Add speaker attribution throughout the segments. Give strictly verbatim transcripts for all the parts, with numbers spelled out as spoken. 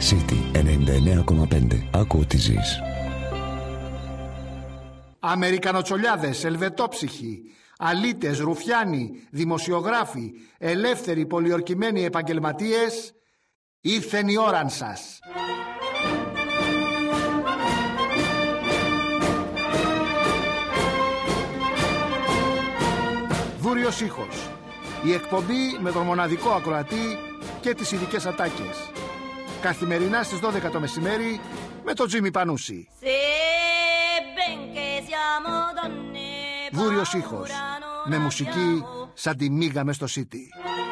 Speaker 1: City ενενήντα εννέα κόμμα πέντε. Άκου ό,τι ζεις.
Speaker 2: Αμερικανοτσολιάδες, ελβετόψυχοι, αλήτες, ρουφιάνοι, δημοσιογράφοι, ελεύθεροι, πολιορκημένοι επαγγελματίες, ήρθεν η ώραν σας. Βούριος ήχος. Η εκπομπή με τον μοναδικό ακροατή και τις ειδικές ατάκες. Καθημερινά στις δώδεκα το μεσημέρι με τον Τζίμι Πανούση. Βούριος ήχος. Με μουσική σαν τη μίγα μες στο City.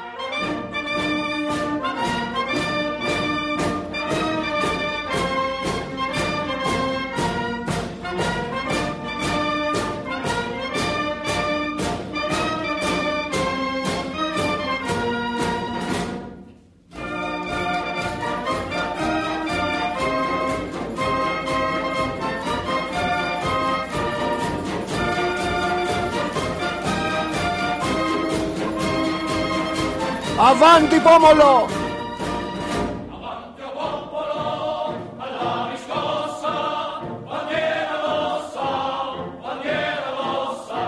Speaker 2: Avanti pomolo!
Speaker 3: Avanti popolo, alla riscossa, bandiera rossa, bandiera rossa.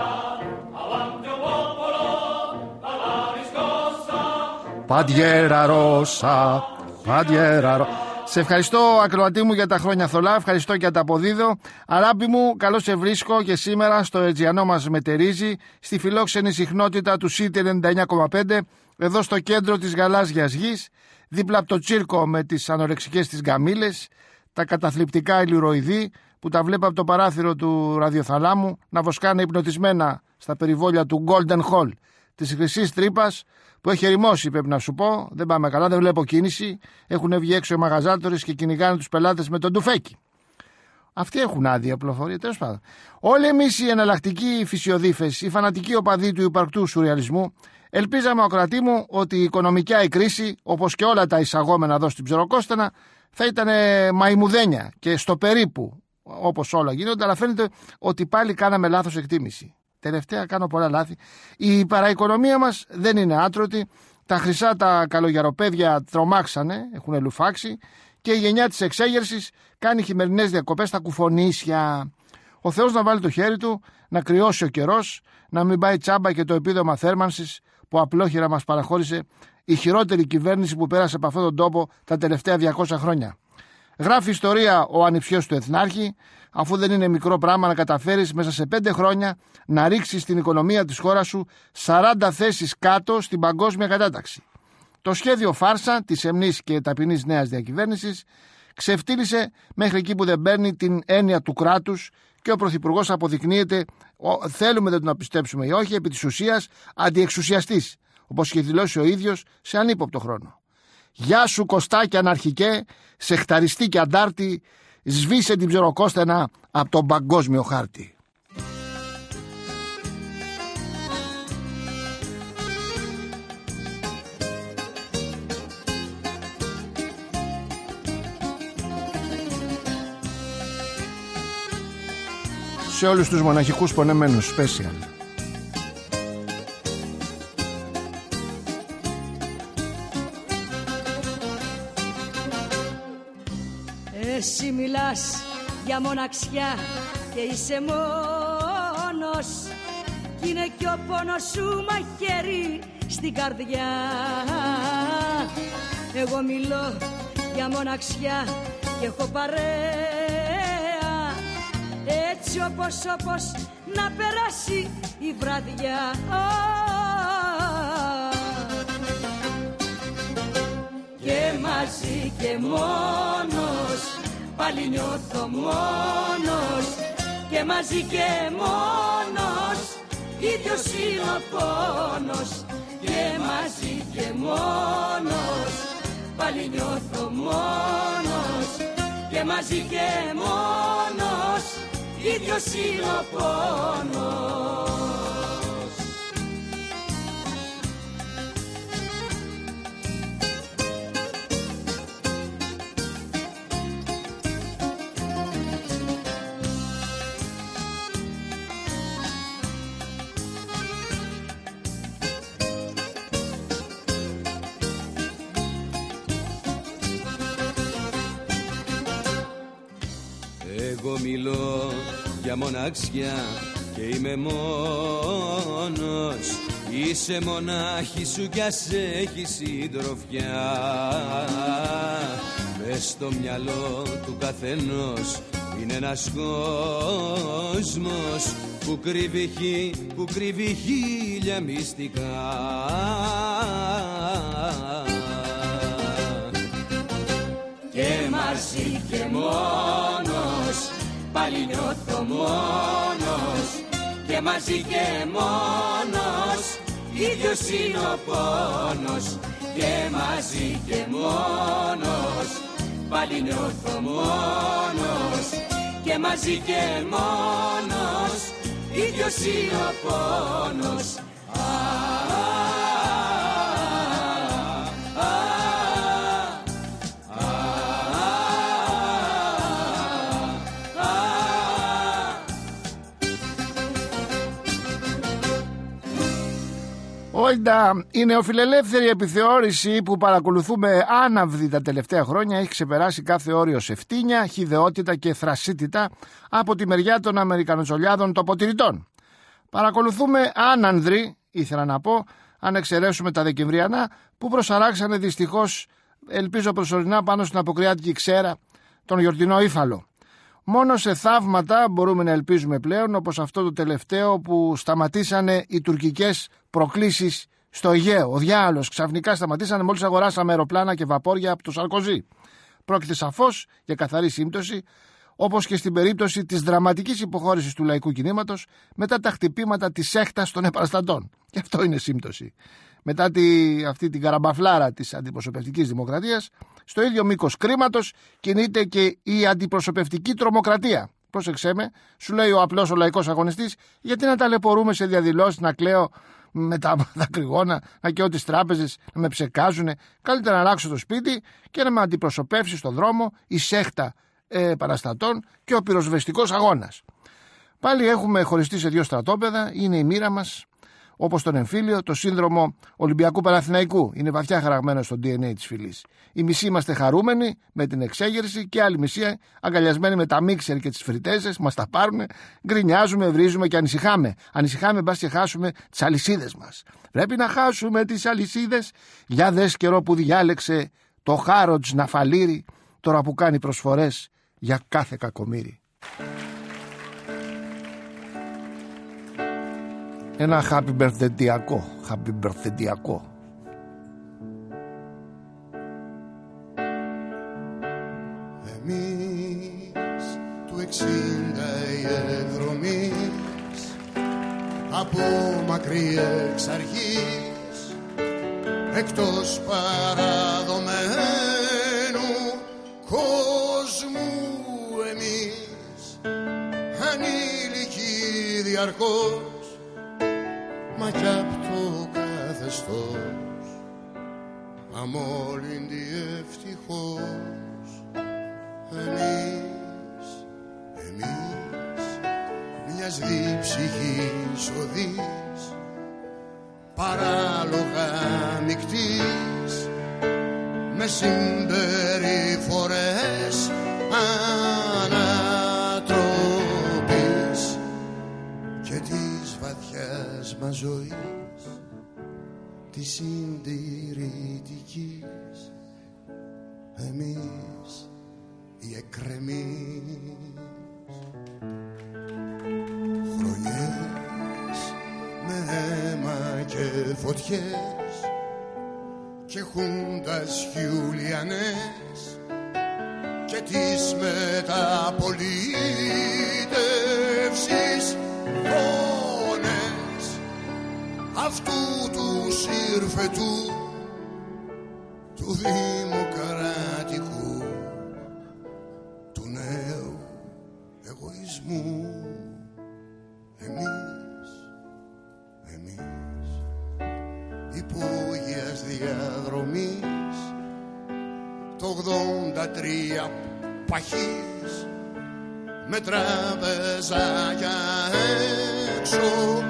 Speaker 3: Avanti popolo, alla riscossa.
Speaker 2: Bandiera rossa, bandiera rossa. Σε ευχαριστώ, ακροατή μου, για τα χρόνια θολά. Ευχαριστώ και τα αποδίδω. Αράπη μου, καλώς σε βρίσκω και σήμερα στο Αιτζιανό μας μετερίζει, στη φιλόξενη συχνότητα του City ενενήντα εννέα κόμμα πέντε, εδώ στο κέντρο της γαλάζιας γης, δίπλα από το τσίρκο με τις ανορεξικές της γκαμίλες, τα καταθλιπτικά ηλιουροειδή που τα βλέπω από το παράθυρο του ραδιοθαλάμου να βοσκάνε υπνοτισμένα στα περιβόλια του Golden Hall, της χρυσής τρύπας που έχει ερημώσει, πρέπει να σου πω. Δεν πάμε καλά, δεν βλέπω κίνηση. Έχουν βγει έξω οι μαγαζάτορες και κυνηγάνε τους πελάτες με τον τουφέκι. Αυτοί έχουν άδεια πληροφορία, τέλος πάντων. Όλοι εμείς οι εναλλακτικοί φυσιοδίφες, οι φανατικοί οπαδοί του υπαρκτού σουρεαλισμού, ελπίζαμε, ακροατή μου, ότι η οικονομικά η κρίση, όπως και όλα τα εισαγόμενα εδώ στην Ψεροκόστανα, θα ήταν μαϊμουδένια και στο περίπου, όπως όλα γίνονται, αλλά φαίνεται ότι πάλι κάναμε λάθος εκτίμηση. Τελευταία κάνω πολλά λάθη. Η παραοικονομία μας δεν είναι άτρωτη. Τα χρυσά τα καλογεροπαίδια τρομάξανε, έχουν λουφάξει, και η γενιά της εξέγερσης κάνει χειμερινές διακοπές στα κουφονίσια. Ο Θεός να βάλει το χέρι του, να κρυώσει ο καιρός, να μην πάει τσάμπα και το επίδομα θέρμανσης που απλόχερα μας παραχώρησε η χειρότερη κυβέρνηση που πέρασε από αυτόν τον τόπο τα τελευταία διακόσια χρόνια. Γράφει ιστορία ο ανιψιός του Εθνάρχη, αφού δεν είναι μικρό πράγμα να καταφέρεις μέσα σε πέντε χρόνια να ρίξεις την οικονομία της χώρας σου σαράντα θέσεις κάτω στην παγκόσμια κατάταξη. Το σχέδιο φάρσα της σεμνής και ταπεινής νέας διακυβέρνησης ξεφτύλισε μέχρι εκεί που δεν παίρνει την έννοια του κράτους και ο Πρωθυπουργός αποδεικνύεται, θέλουμε δεν τον πιστέψουμε ή όχι, επί της ουσίας αντιεξουσιαστής, όπως είχε δηλώσει ο ίδιος σε ανύποπτο χρόνο. Γεια σου Κωστάκη αναρχικέ, σεχταριστή και αντάρτη, σβήσε την Ψεροκόστανα από τον παγκόσμιο χάρτη. Σε όλους τους μοναχικούς πονεμένους, special.
Speaker 4: Εσύ μιλάς για μοναξιά και είσαι μόνος, κι είναι κι ο πόνος σου μαχαίρι στην καρδιά. Εγώ μιλώ για μοναξιά και έχω παρέα, έτσι όπως όπως να περάσει η βραδιά. Και μαζί και μόνος, πάλι νιώθω μόνος. Και μαζί και μόνος, ίδιος είναι ο πόνος. Και μαζί και μόνος, πάλι νιώθω μόνος. Και μαζί και μόνος, ίδιος είναι ο πόνος.
Speaker 5: Εγώ μιλώ για μοναξιά και είμαι μόνος. Είσαι μονάχη σου κι ας έχει συντροφιά. Μες στο μυαλό του καθενός είναι ένας κόσμος που κρύβει, που κρύβει χίλια μυστικά.
Speaker 4: Και μαζί και μόνος, πάλι νιώθω μόνος. Και μαζί και μόνος, ίδιος είναι ο πόνος. Και μαζί και μόνος, πάλι νιώθω μόνος. Και μαζί και μόνος, ίδιος είναι ο πόνος.
Speaker 2: Όλτα, η νεοφιλελεύθερη επιθεώρηση που παρακολουθούμε άναυδη τα τελευταία χρόνια έχει ξεπεράσει κάθε όριο σε φτύνια, χυδαιότητα και θρασίτητα από τη μεριά των Αμερικανοτσολιάδων τοποτηρητών. Παρακολουθούμε άνανδροι, ήθελα να πω, αν εξαιρέσουμε τα Δεκεμβριανά, που προσαράξανε δυστυχώς, ελπίζω προσωρινά, πάνω στην αποκριάτικη ξέρα τον γιορτινό ύφαλο. Μόνο σε θαύματα μπορούμε να ελπίζουμε πλέον, όπως αυτό το τελευταίο που σταματήσανε οι τουρκικές προκλήσεις στο Αιγαίο. Ο διάολος ξαφνικά σταματήσανε μόλις αγοράσαμε αεροπλάνα και βαπόρια από το Σαρκοζή. Πρόκειται σαφώς για καθαρή σύμπτωση, όπως και στην περίπτωση της δραματικής υποχώρησης του λαϊκού κινήματος μετά τα χτυπήματα της σέχτας των επαναστατών. Και αυτό είναι σύμπτωση. Μετά τη, αυτή την καραμπαφλάρα της αντιπροσωπευτικής δημοκρατίας, στο ίδιο μήκος κρίματος κινείται και η αντιπροσωπευτική τρομοκρατία. Πρόσεξέ με, σου λέει ο απλός ο λαϊκός αγωνιστής, γιατί να ταλαιπωρούμε σε διαδηλώσεις, να κλαίω με τα δακρυγόνα, να καίω τις τράπεζες, να με ψεκάζουνε. Καλύτερα να αλλάξω το σπίτι και να με αντιπροσωπεύσει στον δρόμο η σέχτα ε, παραστατών και ο πυροσβεστικός αγώνας. Πάλι έχουμε χωριστεί σε δύο στρατόπεδα, είναι η μοίρα μας. Όπως τον εμφύλιο, το σύνδρομο Ολυμπιακού Παναθηναϊκού είναι βαθιά χαραγμένο στο ντι εν έι της φυλής. Οι μισοί είμαστε χαρούμενοι με την εξέγερση και άλλοι μισοί αγκαλιασμένοι με τα μίξερ και τις φριτέζες, μας τα πάρουνε, γκρινιάζουμε, βρίζουμε και ανησυχάμε. Ανησυχάμε μπας και χάσουμε τις αλυσίδες μας. Πρέπει να χάσουμε τις αλυσίδες. Για δες καιρό που διάλεξε το Χάροτζ να φαλείρει, τώρα που κάνει προσφορές για κάθε κακομοίρη. Ένα happy birthday-ιακό, happy birthday-ιακό.
Speaker 6: Εμείς του εξήντα οι ευρωμείς, από μακρύ εξ αρχής, εκτός παραδομένου κόσμου εμείς, ανήλικοι διαρκώς, μα κι απ' το καθεστώς αμόλυντη ευτυχώς. Εμείς, εμείς μιας διψυχής οδής, παράλογα μικτής, με συμπεριφορές ανατροπής και της βαθιάς μας ζωής, της συντηρητικής. Εμείς οι εκκρεμείς, χρονιές με αίμα και φωτιές και χούντας χιουλιανές και τις μεταπολίτευσης φωνές αυτού του σύρφετου του δημοκρατικού, του νέου εγωισμού. Εμείς, εμείς υπόγειας διαδρομής το ογδόντα τρία παχής, με τράπεζα για έξω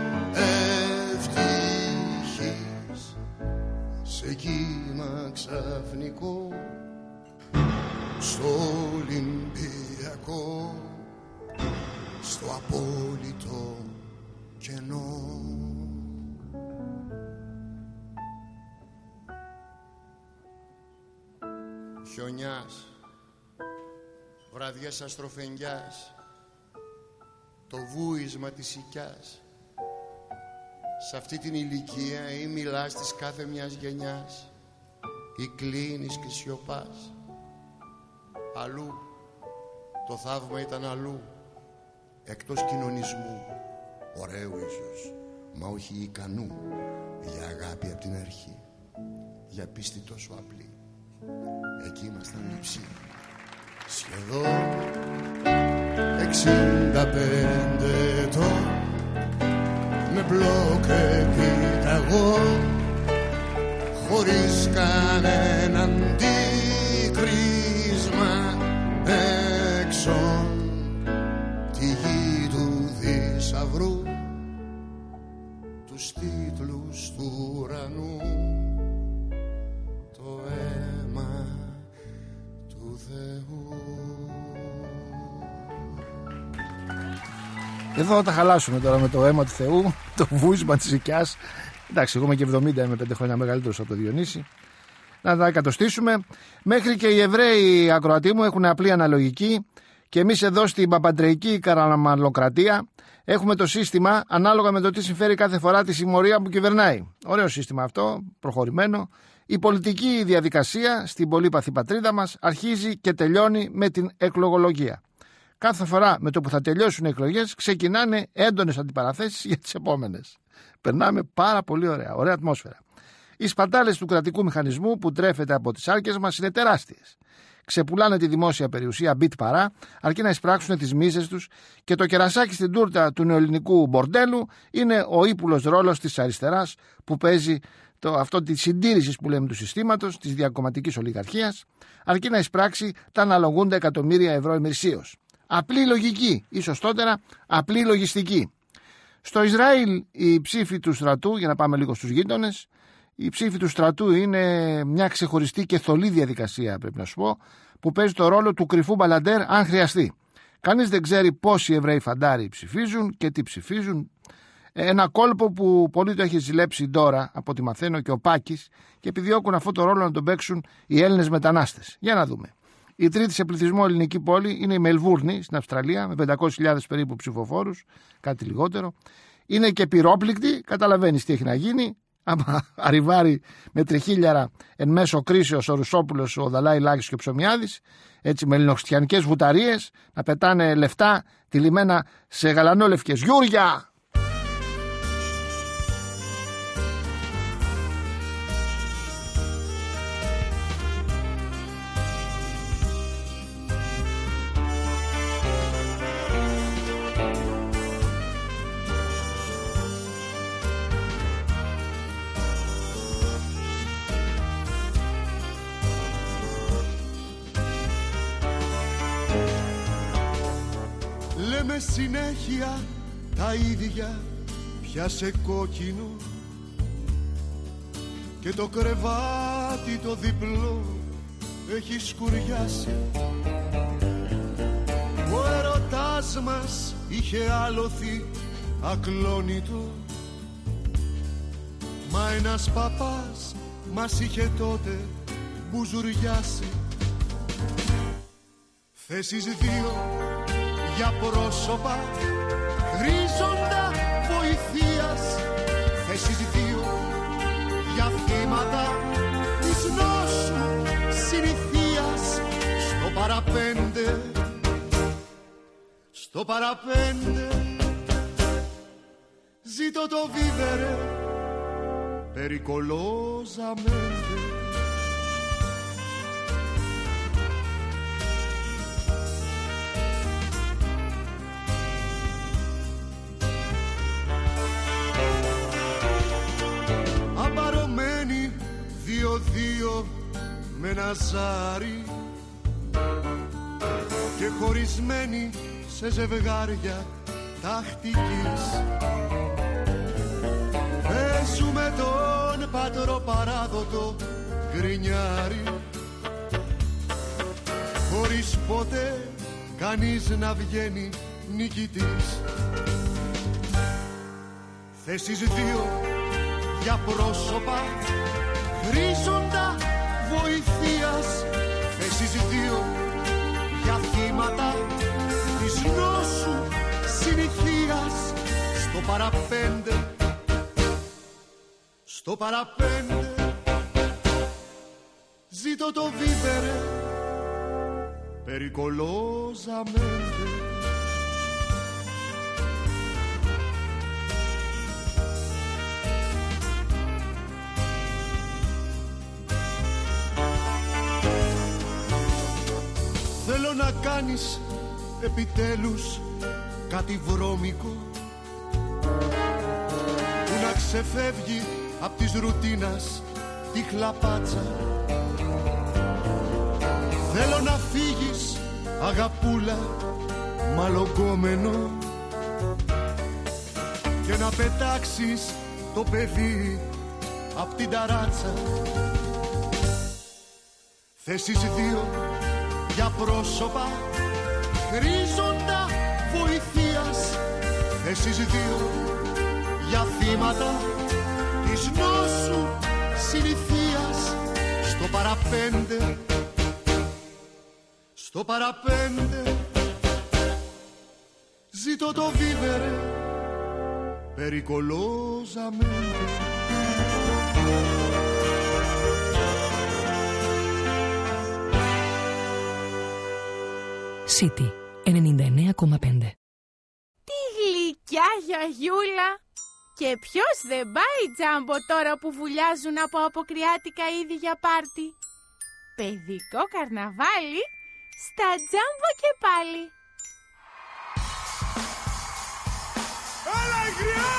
Speaker 6: ευτυχής, σε κύμα ξαφνικό στο Ολυμπιακό. στο απόλυτο κενό. Χιονιάς, βραδιές αστροφενιάς, το βούισμα της οικιάς. Σ' αυτή την ηλικία ή μιλάς της κάθε μιας γενιάς ή κλείνεις και σιωπάς. Αλλού, το θαύμα ήταν αλλού, εκτός κοινωνισμού. Ωραίου ίσως, μα όχι ικανού για αγάπη απ' την αρχή, για πίστη τόσο απλή. Εκεί ήμασταν λείψη. Σχεδόν εξήντα πέντε ετών, με μπλοκ επιταγό, χωρίς κανένα αντίκρισμα έξω τη γη του θησαυρού, τους τίτλους του ουρανού, το αίμα του Θεού.
Speaker 2: Εδώ τα χαλάσουμε τώρα με το αίμα του Θεού, το βούισμα της οικιάς. Εντάξει, εγώ είμαι και εβδομήντα, είμαι πέντε χρόνια μεγαλύτερος από το Διονύση. Να τα εκατοστήσουμε. Μέχρι και οι Εβραίοι ακροατοί μου έχουν απλή αναλογική και εμείς εδώ στην παπαντρεϊκή καραμαλοκρατία έχουμε το σύστημα ανάλογα με το τι συμφέρει κάθε φορά τη συμμορία που κυβερνάει. Ωραίο σύστημα αυτό, προχωρημένο. Η πολιτική διαδικασία στην πολύπαθη πατρίδα μας αρχίζει και τελειώνει με την εκλογολογία. Κάθε φορά με το που θα τελειώσουν οι εκλογές ξεκινάνε έντονες αντιπαραθέσεις για τις επόμενες. Περνάμε πάρα πολύ ωραία, ωραία ατμόσφαιρα. Οι σπατάλες του κρατικού μηχανισμού που τρέφεται από τις άρκες μας είναι τεράστιες. Ξεπουλάνε τη δημόσια περιουσία μπιτ παρά, αρκεί να εισπράξουν τις μίζες τους, και το κερασάκι στην τούρτα του νεοελληνικού μπορντέλου είναι ο ύπουλος ρόλος της αριστεράς που παίζει το, αυτό τη συντήρηση που λέμε του συστήματος, της διακομματικής ολιγαρχίας, αρκεί να εισπράξει τα αναλογούντα εκατομμύρια ευρώ ημερησίως. Απλή λογική, ή σωστότερα απλή λογιστική. Στο Ισραήλ οι ψήφοι του στρατού, για να πάμε λίγο στους γείτονες, οι ψήφοι του στρατού είναι μια ξεχωριστή και θολή διαδικασία, πρέπει να σου πω, που παίζει το ρόλο του κρυφού μπαλαντέρ αν χρειαστεί. Κανείς δεν ξέρει πόσοι Εβραίοι φαντάροι ψηφίζουν και τι ψηφίζουν. Ένα κόλπο που πολύ το έχει ζηλέψει τώρα, από ό,τι μαθαίνω, και ο Πάκης, και επιδιώκουν αυτό το ρόλο να τον παίξουν οι Έλληνες μετανάστες. Για να δούμε. Η τρίτη σε πληθυσμό ελληνική πόλη είναι η Μελβούρνη στην Αυστραλία, με πεντακόσιες χιλιάδες περίπου ψηφοφόρους, κάτι λιγότερο. Είναι και πυρόπληκτη, καταλαβαίνεις τι έχει να γίνει. Άμα arrivάρει με τριχίλιαρα εν μέσω κρίσεως ο Ρουσόπουλος, ο Δαλάη Λάκης και ο Ψωμιάδης, έτσι με ελληνοχριστιανικές βουταρίες, να πετάνε λεφτά τυλιμμένα σε γαλανόλευκες γιούρια.
Speaker 6: Λέμε συνέχεια τα ίδια, πιάσε κόκκινο, και το κρεβάτι το διπλό έχει σκουριάσει. Ο ερωτάς μας είχε άλοθη ακλόνητο, μα ένας παπάς μας είχε τότε μπουζουριάσει. Θέσεις δύο για πρόσωπα χρήζοντα βοηθείας, θέσεις δύο για θύματα της νόσου συνηθείας. Στο παραπέντε, στο παραπέντε ζήτω το βίβερε περικολόζαμέντε. Απαρωμένοι δύο-δύο με ένα ζάρι και χωρισμένοι σε ζευγάρια τακτικής, παίζουμε τον πατροπαράδοτο γκρινιάρι, χωρίς ποτέ κανείς να βγαίνει νικητής. Θέσεις δύο για πρόσωπα χρήζοντα βοηθείας. Θέσεις δύο για θύματα της νόσου συνηθείας. Στο παραπέντε, στο παραπέντε ζήτω το βίβερε περιcolosamente. Θέλω να κάνεις επιτέλους κάτι βρώμικο που να ξεφεύγει απ' της ρουτίνας τη χλαπάτσα. Θέλω να φύγεις αγαπούλα μαλογκόμενο και να πετάξεις το παιδί απ' την ταράτσα. Θέσεις δύο για πρόσωπα χρήζοντα βοηθείας. Θέσεις δύο για θύματα της νόσου συνηθείας. Στο παραπέντε, στο παραπέντε ζήτω το βίβερε περιcolosamente.
Speaker 7: City ενενήντα εννέα κόμμα πέντε.
Speaker 8: Τι γλυκιά γιαγιούλα! Και ποιος δεν πάει τζάμπο τώρα που βουλιάζουν από αποκριάτικα είδη για πάρτι? Παιδικό καρναβάλι στα τζάμπο και πάλι.
Speaker 3: Έλα η γριά!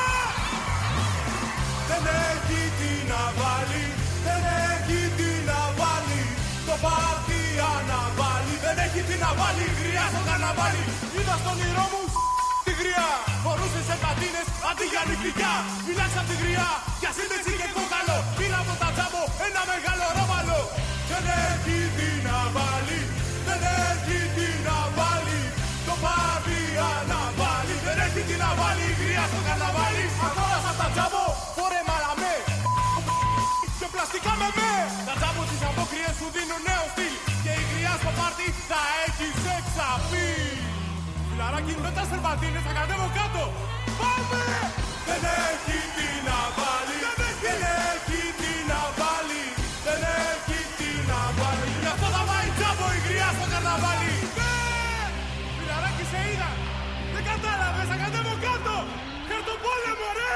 Speaker 3: Δεν έχει τι να βάλει, δεν έχει τι να βάλει. Το πάρτι αναβάλει, δεν έχει τι να βάλει. Γριά στο καρναβάλι, είδα στον όνειρό μου τη γριά. Φορούσε σε πατίνες αντί για νυχλικιά. Φυλάξα απ' τη γριά για σύνδεση και κόκαλο. Πήρα από τα τζάμπο ένα μεγάλο ρόβαλο. Δεν έχει τι να βάλει, δεν έχει τι να βάλει. Το πάρτι αναβάλει, δεν έχει τι να βάλει. Γριά στο καρναβάλι, αγόρασα τα τζάμπο. Φορέ μαλαμέ και πλαστικά με με. Τα τζάμπο τις απόκριες σου δίνουν νέο στυλ. Και η γριά στο πάρτι θα έχει σεξαπή. Φιλαράκι με τα σερβαντίνες θα κατέβω κάτω. Πάμε! Δεν έχει τι να βάλει, δεν έχει τι να βάλει. Δεν έχει τι να βάλει. Γι' αυτό θα πάει τζάμπο η γριά στο καρναβάλι. Ναι! Φιλαράκι σε είδα. Δεν κατάλαβες, θα κατέβω κάτω. Χαρτοπόλεμο ρε!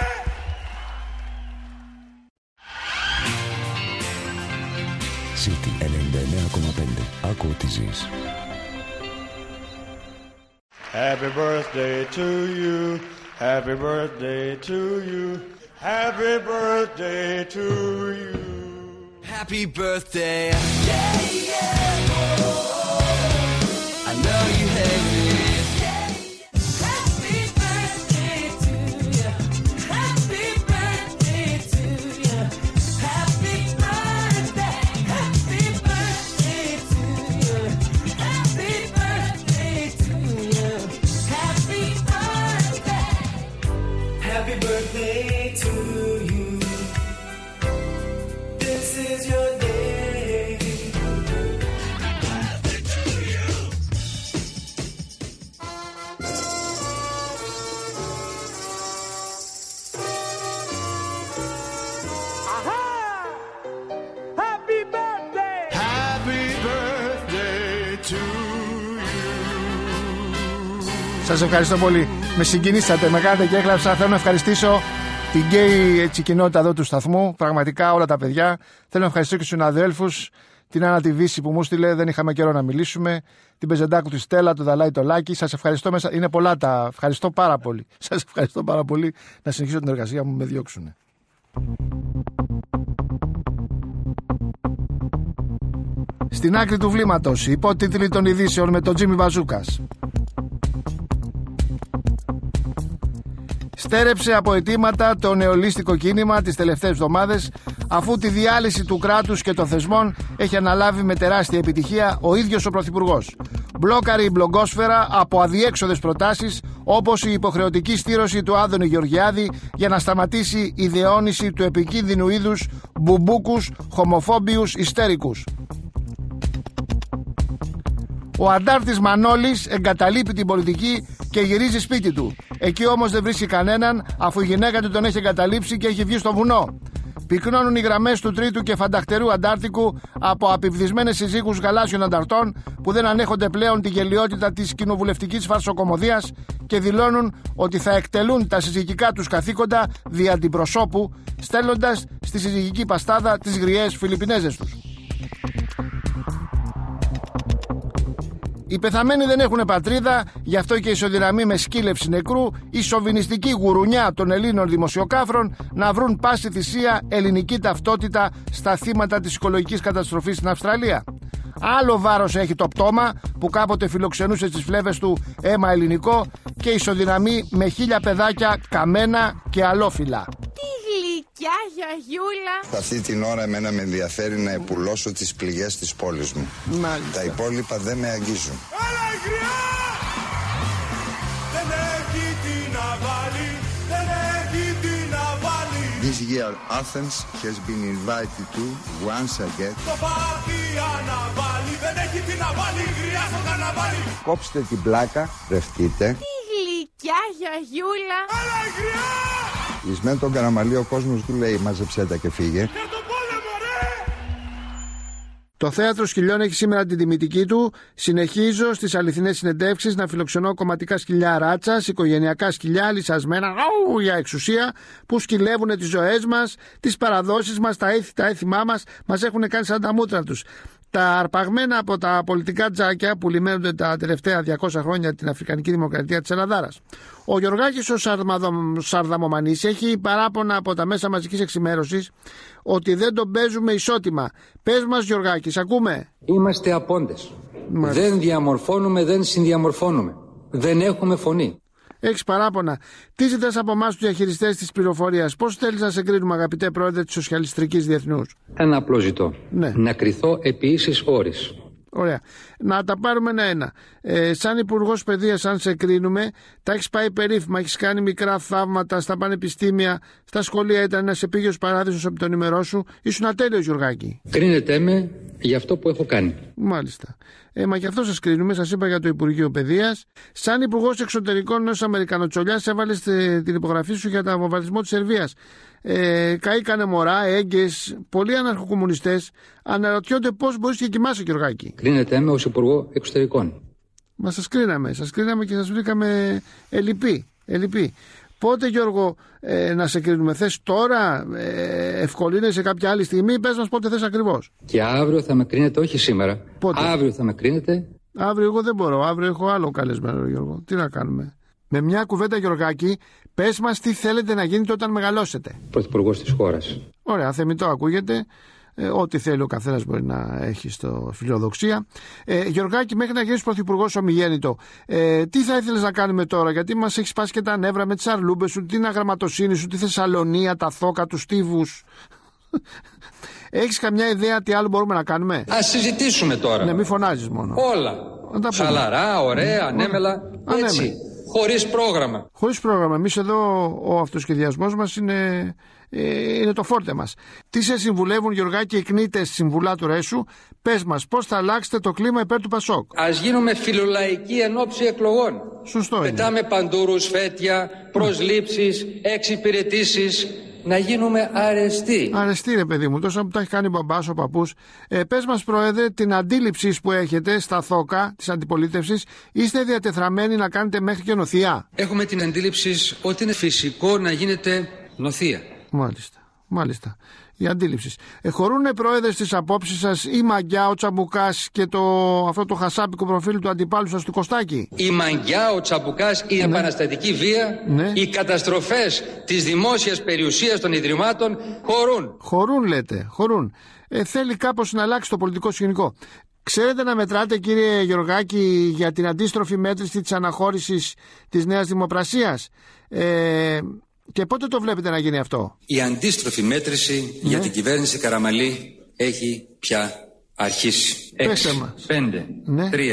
Speaker 1: City ενενήντα εννέα κόμμα πέντε. Άκου τι ζεις.
Speaker 3: Happy birthday to you, happy birthday to you, happy birthday to you.
Speaker 5: Happy birthday. Yeah, yeah, oh, oh. I know you hate me.
Speaker 4: Happy birthday to you. Happy birthday to you. Happy birthday. Happy birthday to you. Happy birthday to you. Happy birthday.
Speaker 9: Happy birthday to you. This is your day.
Speaker 3: Happy birthday! Happy birthday to you.
Speaker 2: Σας ευχαριστώ πολύ. Με συγκινήσατε, με κάνετε και έκλαψα. Θέλω να ευχαριστήσω την γκέι έτσι, κοινότητα εδώ του σταθμού. Πραγματικά όλα τα παιδιά. Θέλω να ευχαριστήσω και τους συναδέλφους. Την Άννα τη Βύση που μου στείλε, δεν είχαμε καιρό να μιλήσουμε. Την Πεζεντάκου τη Στέλλα, τον Δαλάη το Λάκη. Σας ευχαριστώ μέσα. Είναι πολλά τα. Ευχαριστώ πάρα πολύ. Σας ευχαριστώ πάρα πολύ. Να συνεχίσω την εργασία μου, με διώξουνε. Στην άκρη του βλήματος, υπότιτλοι των ειδήσεων με τον Τζίμι Μπαζούκας. Στέρεψε από αιτήματα το νεολίστικο κίνημα τις τελευταίες εβδομάδες, αφού τη διάλυση του κράτους και των θεσμών έχει αναλάβει με τεράστια επιτυχία ο ίδιος ο Πρωθυπουργός. Μπλόκαρε η μπλογκόσφαιρα από αδιέξοδες προτάσεις όπως η υποχρεωτική στήρωση του Άδωνη Γεωργιάδη για να σταματήσει η διαιώνιση του επικίνδυνου είδους μπουμπούκους, χομοφόμπιους, ιστέρικους. Ο αντάρτης Μανώλης εγκαταλείπει την πολιτική και γυρίζει σπίτι του. Εκεί όμως δεν βρίσκει κανέναν, αφού η γυναίκα του τον έχει εγκαταλείψει και έχει βγει στο βουνό. Πυκνώνουν οι γραμμές του τρίτου και φανταχτερού αντάρτικου από απειβδισμένες συζύγους γαλάζιων ανταρτών που δεν ανέχονται πλέον τη γελοιότητα της κοινοβουλευτικής φαρσοκομωδίας και δηλώνουν ότι θα εκτελούν τα συζυγικά τους καθήκοντα δι' αντιπροσώπου, στέλνοντας στη συζυγική παστάδα τις γριές Φιλιππινέζες τους. Οι πεθαμένοι δεν έχουν πατρίδα, γι' αυτό και ισοδυναμεί με σκύλευση νεκρού η σοβινιστική γουρουνιά των Ελλήνων δημοσιοκάφρων να βρουν πάση θυσία ελληνική ταυτότητα στα θύματα της οικολογικής καταστροφής στην Αυστραλία. Άλλο βάρος έχει το πτώμα που κάποτε φιλοξενούσε στις φλέβες του αίμα ελληνικό και ισοδυναμεί με χίλια παιδάκια καμένα και αλόφυλλα.
Speaker 8: Τι γλυκιά γιαγιούλα!
Speaker 10: Αυτή την ώρα εμένα με ενδιαφέρει να επουλώσω τις πληγές της πόλης μου.
Speaker 2: Μάλιστα.
Speaker 10: Τα υπόλοιπα δεν με αγγίζουν.
Speaker 3: Έλα η γριά! Δεν έχει τι να βάλει, δεν έχει τι να βάλει.
Speaker 10: This year Athens has been invited to once again.
Speaker 3: Το πάρτι αναβάλει, δεν έχει τι να βάλει, η γριά στο καναβάλι.
Speaker 10: Κόψτε την πλάκα, ρευτείτε.
Speaker 8: Τι γλυκιά γιαγιούλα!
Speaker 3: Έλα η γριά!
Speaker 10: Εις με τον Καραμαλή ο κόσμος του λέει μαζεψέ τα και φύγε.
Speaker 3: Για τον πόλεμο ρε!
Speaker 2: Το Θέατρο Σκυλιών έχει σήμερα την τιμητική του. Συνεχίζω στις αληθινές συνεντεύξεις να φιλοξενώ κομματικά σκυλιά ράτσας, οικογενειακά σκυλιά, λυσασμένα αου, για εξουσία, που σκυλεύουν τις ζωές μας, τις παραδόσεις μας, τα έθι, τα έθιμά μας, μας έχουν κάνει σαν τα μούτρα τους. Τα αρπαγμένα από τα πολιτικά τζάκια που λιμένονται τα τελευταία διακόσια χρόνια την Αφρικανική Δημοκρατία της Ελλαδάρας. Ο Γιωργάκης ο Σαρδαμομανής έχει παράπονα από τα μέσα μαζικής εξημέρωσης ότι δεν τον παίζουμε ισότιμα. Πες μας Γιωργάκη, ακούμε.
Speaker 11: Είμαστε απόντες.
Speaker 2: Μάλιστα.
Speaker 11: Δεν διαμορφώνουμε, δεν συνδιαμορφώνουμε. Δεν έχουμε φωνή.
Speaker 2: Έχεις παράπονα. Τι ζητάς από εμάς τους διαχειριστές της πληροφορίας? Πώς θέλεις να σε κρίνουμε, αγαπητέ πρόεδρε της Σοσιαλιστικής Διεθνούς?
Speaker 11: Ένα απλό ζητώ.
Speaker 2: Ναι.
Speaker 11: Να κριθώ επί ίσης όρης.
Speaker 2: Ωραία. Να τα πάρουμε ένα-ένα. Ε, σαν Υπουργός Παιδείας, αν σε κρίνουμε, τα έχεις πάει περίφημα. Έχεις κάνει μικρά θαύματα στα πανεπιστήμια, στα σχολεία. Ήταν ένας επίγειος παράδεισος από τον ημερό σου. Ήσουν ατέλειος, Γιωργάκη.
Speaker 11: Κρίνετε με για αυτό που έχω κάνει.
Speaker 2: Μάλιστα. Ε, μα γι' αυτό σας κρίνουμε. Σας είπα για το Υπουργείο Παιδείας. Σαν Υπουργός Εξωτερικών ενός Αμερικανοτσολιάς, έβαλες την υπογραφή σου για τον βομβαρδισμό της Σερβίας. Ε, καήκανε μωρά, έγκες, πολλοί αναρχοκομμουνιστές. Αναρωτιόνται πώς μπορείς και κοιμάσαι, Γιωργάκη.
Speaker 11: Κρίνετε με ως Υπουργό Εξωτερικών.
Speaker 2: Μα σας κρίναμε, σας κρίναμε και σας βρήκαμε ελλειπή. ελλειπή. Πότε, Γιώργο, ε, να σε κρίνουμε? Θες τώρα, ε, ευκολύνεσαι κάποια άλλη στιγμή? Πες μας πότε θες ακριβώς.
Speaker 11: Και αύριο θα με κρίνετε, όχι σήμερα.
Speaker 2: Πότε?
Speaker 11: Αύριο θα με κρίνετε.
Speaker 2: Αύριο εγώ δεν μπορώ, αύριο έχω άλλο καλεσμένο, Γιώργο. Τι να κάνουμε? Με μια κουβέντα, Γιωργάκη, πες μας τι θέλετε να γίνετε όταν μεγαλώσετε.
Speaker 11: Πρωθυπουργός της χώρας.
Speaker 2: Ωραία, θεμιτό ακούγεται. Ε, ό,τι θέλει ο καθένας μπορεί να έχει στο φιλοδοξία. Ε, Γιωργάκη, μέχρι να γίνεις πρωθυπουργός ομιγέννητο, ε, τι θα ήθελες να κάνουμε τώρα? Γιατί μας έχει σπάσει και τα νεύρα με τις αρλούμπες σου, την αγραμματοσύνη σου, τη Θεσσαλονία, τα θόκα, τους στίβους. Έχεις καμιά ιδέα τι άλλο μπορούμε να κάνουμε?
Speaker 11: Ας συζητήσουμε τώρα.
Speaker 2: Ναι, μη φωνάζεις μόνο.
Speaker 11: Όλα. Χαλαρά, ωραία, ανέμελα. Έτσι.
Speaker 2: Ανέμελα.
Speaker 11: Χωρίς πρόγραμμα.
Speaker 2: Χωρίς πρόγραμμα. Εμείς εδώ ο αυτοσχεδιασμός μας είναι, ε, είναι το φόρτε μας. Τι σε συμβουλεύουν, Γιωργάκη, οι κνήτες συμβουλάτορές σου? Πες μας πώς θα αλλάξετε το κλίμα υπέρ του Πασόκ.
Speaker 11: Ας γίνουμε φιλολαϊκοί εν ώψη εκλογών.
Speaker 2: Σωστό είναι.
Speaker 11: Πετάμε παντούρους, φέτια, προσλήψεις, εξυπηρετήσεις. Να γίνουμε αρεστοί.
Speaker 2: Αρεστοί, ρε παιδί μου, τόσο που τα έχει κάνει ο μπαμπάς, ο παππούς. Ε, πες μας, Πρόεδρε, την αντίληψη που έχετε στα θόκα της αντιπολίτευσης. Είστε διατεθραμένοι να κάνετε μέχρι και νοθεία?
Speaker 11: Έχουμε την αντίληψη ότι είναι φυσικό να γίνεται νοθεία.
Speaker 2: Μάλιστα, μάλιστα. Η αντίληψη. Ε, χωρούνε, Πρόεδρε, στις απόψεις σας η Μαγκιά, ο Τσαμπουκάς και το, αυτό το χασάπικο προφίλ του αντιπάλου σας του Κωστάκη?
Speaker 11: Η Μαγκιά, ο Τσαμπουκάς, η ναι. επαναστατική βία, ναι. οι καταστροφές της δημόσιας περιουσίας των ιδρυμάτων χωρούν.
Speaker 2: Χωρούν, λέτε, χωρούν. Ε, θέλει κάπως να αλλάξει το πολιτικό σκηνικό. Ξέρετε να μετράτε, κύριε Γιωργάκη, για την αντίστροφη μέτρηση της αναχώρησης της Νέας Δημοπρασίας? Ε, Και πότε το βλέπετε να γίνει αυτό?
Speaker 11: Η αντίστροφη μέτρηση ναι. για την κυβέρνηση Καραμαλή έχει πια αρχίσει. Έξι, πέντε, ναι. τρία,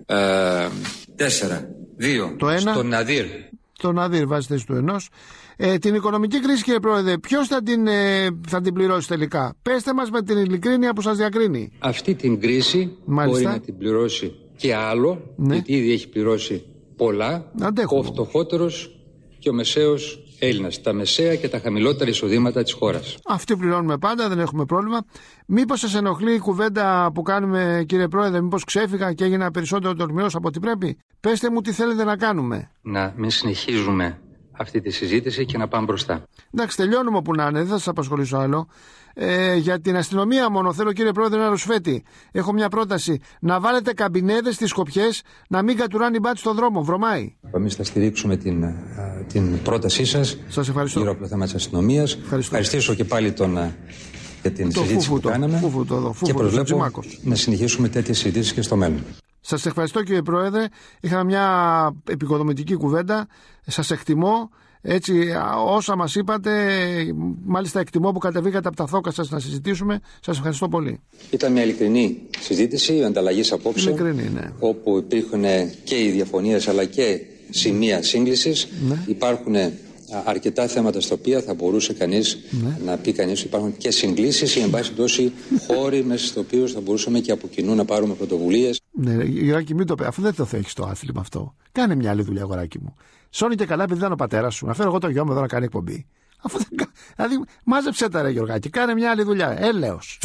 Speaker 11: Ε, τέσσερα. Δύο.
Speaker 2: Το ένα.
Speaker 11: Στον Ναδύρ.
Speaker 2: Το Ναδύρ βάζει θέση του ενός. Ε, την οικονομική κρίση, κύριε Πρόεδρε, ποιος θα την, ε, θα την πληρώσει τελικά? Πέστε μας με την ειλικρίνεια που σας διακρίνει.
Speaker 11: Αυτή την κρίση
Speaker 2: Μάλιστα.
Speaker 11: μπορεί να την πληρώσει και άλλο,
Speaker 2: ναι.
Speaker 11: γιατί ήδη έχει πληρώσει πολλά.
Speaker 2: Αντέχουμε.
Speaker 11: Ο φτωχότερος και ο μεσαίος Έλληνας. Τα μεσαία και τα χαμηλότερα εισοδήματα της χώρας.
Speaker 2: Αυτοί πληρώνουμε πάντα, δεν έχουμε πρόβλημα. Μήπως σας ενοχλεί η κουβέντα που κάνουμε, κύριε Πρόεδρε? Μήπως ξέφυγα και έγινα περισσότερο τολμηρός από ό,τι πρέπει? Πέστε μου τι θέλετε να κάνουμε.
Speaker 11: Να μην συνεχίζουμε αυτή τη συζήτηση και να πάμε μπροστά.
Speaker 2: Εντάξει, τελειώνουμε όπου να είναι, δεν θα σας απασχολήσω άλλο. Ε, για την αστυνομία μόνο θέλω, κύριε Πρόεδρε, ένα ρουσφέτη. Έχω μια πρόταση. Να βάλετε καμπινέδες στις σκοπιές, να μην κατουράνει μπάτι στον δρόμο. Βρωμάει.
Speaker 11: Εμείς θα στηρίξουμε την, την πρότασή σας.
Speaker 2: Σας ευχαριστώ.
Speaker 11: Γύρω από το θέμα της αστυνομίας. Ευχαριστήσω και πάλι τον, για την το συζήτηση που το, κάναμε.
Speaker 2: Φούφου, το, το, φούφου,
Speaker 11: και προσβλέπω
Speaker 2: το,
Speaker 11: να συνεχίσουμε τέτοιες συζητήσεις και στο μέλλον.
Speaker 2: Σας ευχαριστώ, κύριε Πρόεδρε. Είχαμε μια επικοδομητική κουβέντα. Σας εκτιμώ. Έτσι, όσα μας είπατε, μάλιστα εκτιμώ που κατεβήκατε από τα θώκα σας να συζητήσουμε. Σας ευχαριστώ πολύ.
Speaker 11: Ήταν μια ειλικρινή συζήτηση, ανταλλαγής απόψεων,
Speaker 2: ειλικρινή, ναι.
Speaker 11: όπου υπήρχαν και οι διαφωνίες αλλά και σημεία σύγκλησης. Ναι. Υπάρχουν αρκετά θέματα στα οποία θα μπορούσε κανείς ναι. να πει κανείς ότι υπάρχουν και συγκλήσεις ή εν πάση περιπτώσει χώροι μέσα στους οποίους θα μπορούσαμε και από κοινού να πάρουμε πρωτοβουλίες.
Speaker 2: Ναι, Γιωράκη, μην το πει, αφού δεν το θέλεις το άθλημα αυτό. Κάνε μια άλλη δουλειά, αγοράκι μου. Σώνει και καλά επειδή ήταν ο πατέρας σου. Να φέρω εγώ το γιο μου εδώ να κάνει εκπομπή. Αφού δεν... Δηλαδή, μάζεψε τα ρε Γιωργάκη, κάνε μια άλλη δουλειά. Έλεος.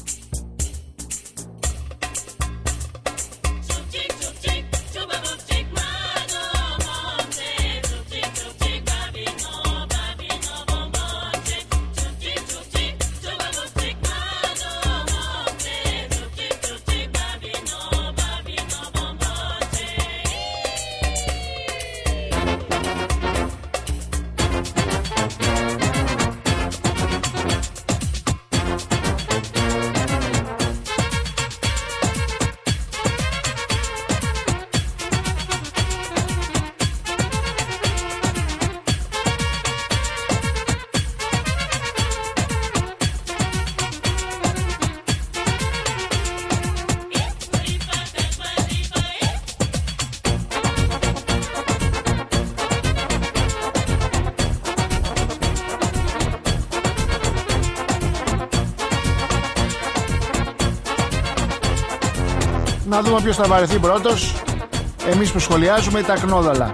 Speaker 2: Να δούμε ποιος θα βαρεθεί πρώτος. Εμείς που σχολιάζουμε τα κνόδαλα.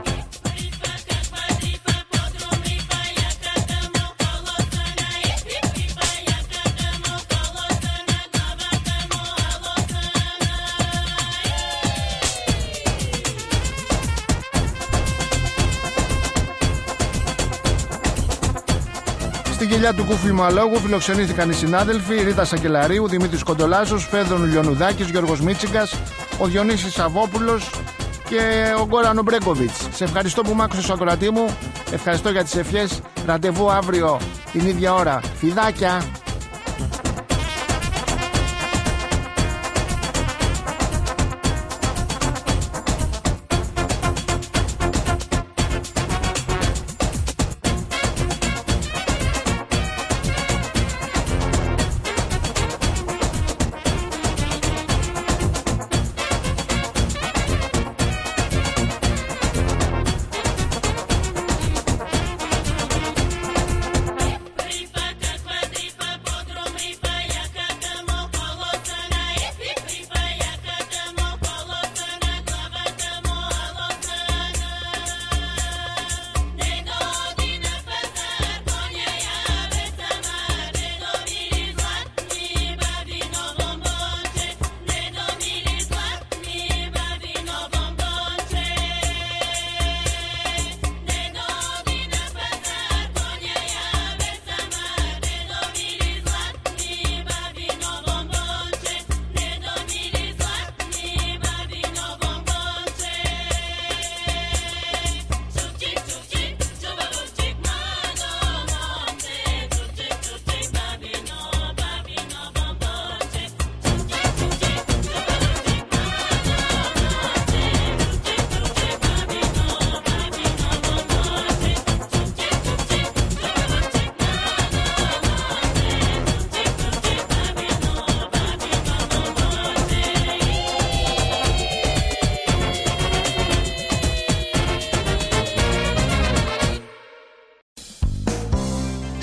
Speaker 2: Στην κοιλιά του Κούφιου Αλόγου φιλοξενήθηκαν οι συνάδελφοι Ρίτα Σακελαρίου, Δημήτρης Κοντολάζος, Φέδρον Λιονουδάκης, Γιώργος Μίτσικας, ο Διονύσης Σαββόπουλος και ο Γκόραν Μπρέκοβιτς. Σε ευχαριστώ που μ' άκουσες στο ακροατή μου. Ευχαριστώ για τις ευχές. Ραντεβού αύριο την ίδια ώρα. Φιδάκια!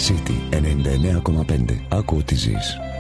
Speaker 1: City ενενήντα εννέα κόμμα πέντε. Άκου ό,τι ζεις.